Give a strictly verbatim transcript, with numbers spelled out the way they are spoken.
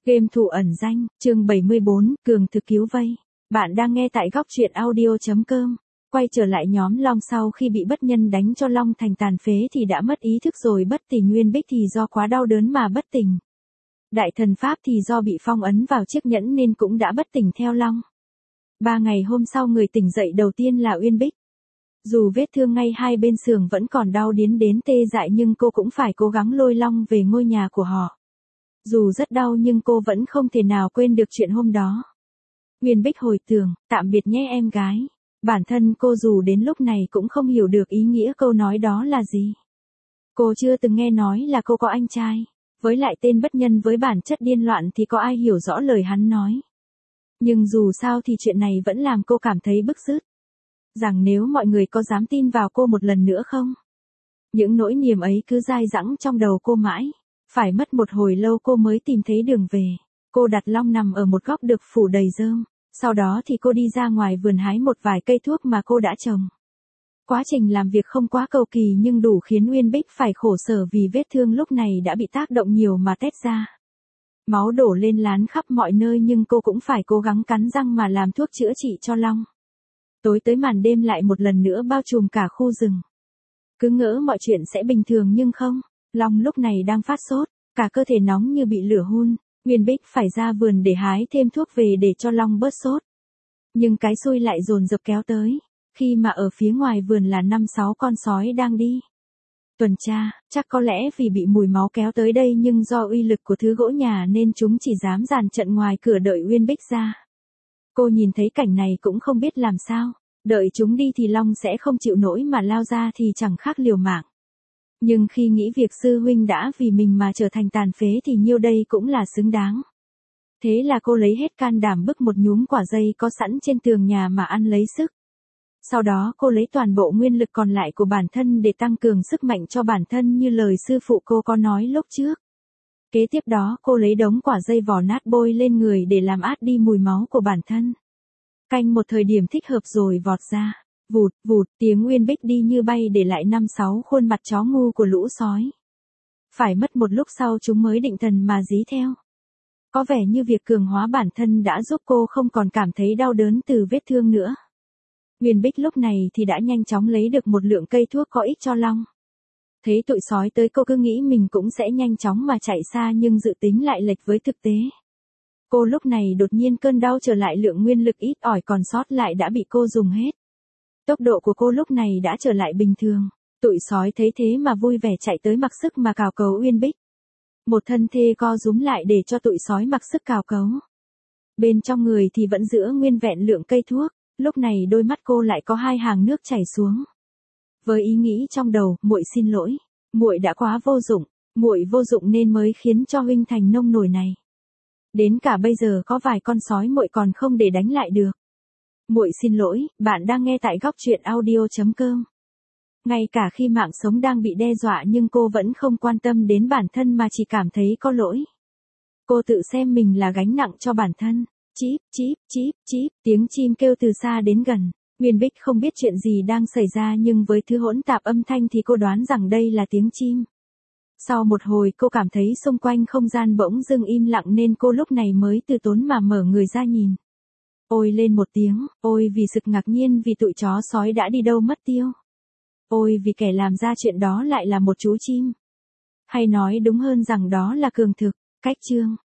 Game thủ ẩn danh, chương bảy mươi bốn, Cường thực cứu vây. Bạn đang nghe tại góc truyện audio chấm com. Quay trở lại nhóm Long sau khi bị bất nhân đánh cho Long thành tàn phế thì đã mất ý thức rồi, bất tỉnh Nguyên Bích thì do quá đau đớn mà bất tỉnh. Đại thần Pháp thì do bị phong ấn vào chiếc nhẫn nên cũng đã bất tỉnh theo Long. Ba ngày hôm sau người tỉnh dậy đầu tiên là Uyên Bích. Dù vết thương ngay hai bên sườn vẫn còn đau điến đến tê dại nhưng cô cũng phải cố gắng lôi Long về ngôi nhà của họ. Dù rất đau nhưng cô vẫn không thể nào quên được chuyện hôm đó. Uyên Bích hồi tưởng, tạm biệt nhé em gái. Bản thân cô dù đến lúc này cũng không hiểu được ý nghĩa câu nói đó là gì. Cô chưa từng nghe nói là cô có anh trai. Với lại tên bất nhân với bản chất điên loạn thì có ai hiểu rõ lời hắn nói. Nhưng dù sao thì chuyện này vẫn làm cô cảm thấy bức rứt. Rằng nếu mọi người có dám tin vào cô một lần nữa không? Những nỗi niềm ấy cứ dai dẳng trong đầu cô mãi. Phải mất một hồi lâu cô mới tìm thấy đường về. Cô đặt Long nằm ở một góc được phủ đầy rơm. Sau đó thì cô đi ra ngoài vườn hái một vài cây thuốc mà cô đã trồng. Quá trình làm việc không quá cầu kỳ nhưng đủ khiến Uyên Bích phải khổ sở vì vết thương lúc này đã bị tác động nhiều mà tét ra. Máu đổ lên lán khắp mọi nơi nhưng cô cũng phải cố gắng cắn răng mà làm thuốc chữa trị cho Long. Tối tới màn đêm lại một lần nữa bao trùm cả khu rừng. Cứ ngỡ mọi chuyện sẽ bình thường nhưng không. Long lúc này đang phát sốt, cả cơ thể nóng như bị lửa hun. Uyên Bích phải ra vườn để hái thêm thuốc về để cho Long bớt sốt. Nhưng cái xui lại dồn dập kéo tới, khi mà ở phía ngoài vườn là năm sáu con sói đang đi tuần tra, chắc có lẽ vì bị mùi máu kéo tới đây nhưng do uy lực của thứ gỗ nhà nên chúng chỉ dám dàn trận ngoài cửa đợi Uyên Bích ra. Cô nhìn thấy cảnh này cũng không biết làm sao, đợi chúng đi thì Long sẽ không chịu nổi mà lao ra thì chẳng khác liều mạng. Nhưng khi nghĩ việc sư huynh đã vì mình mà trở thành tàn phế thì nhiêu đây cũng là xứng đáng. Thế là cô lấy hết can đảm bứt một nhúm quả dây có sẵn trên tường nhà mà ăn lấy sức. Sau đó cô lấy toàn bộ nguyên lực còn lại của bản thân để tăng cường sức mạnh cho bản thân như lời sư phụ cô có nói lúc trước. Kế tiếp đó cô lấy đống quả dây vỏ nát bôi lên người để làm át đi mùi máu của bản thân. Canh một thời điểm thích hợp rồi vọt ra. Vụt, vụt, tiếng Uyên Bích đi như bay để lại năm sáu khuôn mặt chó ngu của lũ sói. Phải mất một lúc sau chúng mới định thần mà dí theo. Có vẻ như việc cường hóa bản thân đã giúp cô không còn cảm thấy đau đớn từ vết thương nữa. Uyên Bích lúc này thì đã nhanh chóng lấy được một lượng cây thuốc có ích cho Long. Thấy tụi sói tới cô cứ nghĩ mình cũng sẽ nhanh chóng mà chạy xa nhưng dự tính lại lệch với thực tế. Cô lúc này đột nhiên cơn đau trở lại, lượng nguyên lực ít ỏi còn sót lại đã bị cô dùng hết. Tốc độ của cô lúc này đã trở lại bình thường. Tụi sói thấy thế mà vui vẻ chạy tới mặc sức mà cào cấu Uyên Bích. Một thân thê co rúm lại để cho tụi sói mặc sức cào cấu. Bên trong người thì vẫn giữ nguyên vẹn lượng cây thuốc. Lúc này đôi mắt cô lại có hai hàng nước chảy xuống. Với ý nghĩ trong đầu, muội xin lỗi, muội đã quá vô dụng, muội vô dụng nên mới khiến cho huynh thành nông nổi này. Đến cả bây giờ có vài con sói muội còn không để đánh lại được. Muội xin lỗi, bạn đang nghe tại góc truyện audio chấm com. Ngay cả khi mạng sống đang bị đe dọa nhưng cô vẫn không quan tâm đến bản thân mà chỉ cảm thấy có lỗi. Cô tự xem mình là gánh nặng cho bản thân. Chíp, chíp, chíp, chíp, tiếng chim kêu từ xa đến gần. Uyên Bích không biết chuyện gì đang xảy ra nhưng với thứ hỗn tạp âm thanh thì cô đoán rằng đây là tiếng chim. Sau một hồi cô cảm thấy xung quanh không gian bỗng dưng im lặng nên cô lúc này mới từ tốn mà mở người ra nhìn. Ôi lên một tiếng, ôi vì sực ngạc nhiên vì tụi chó sói đã đi đâu mất tiêu. Ôi vì kẻ làm ra chuyện đó lại là một chú chim. Hay nói đúng hơn rằng đó là cường thực. Cách chương.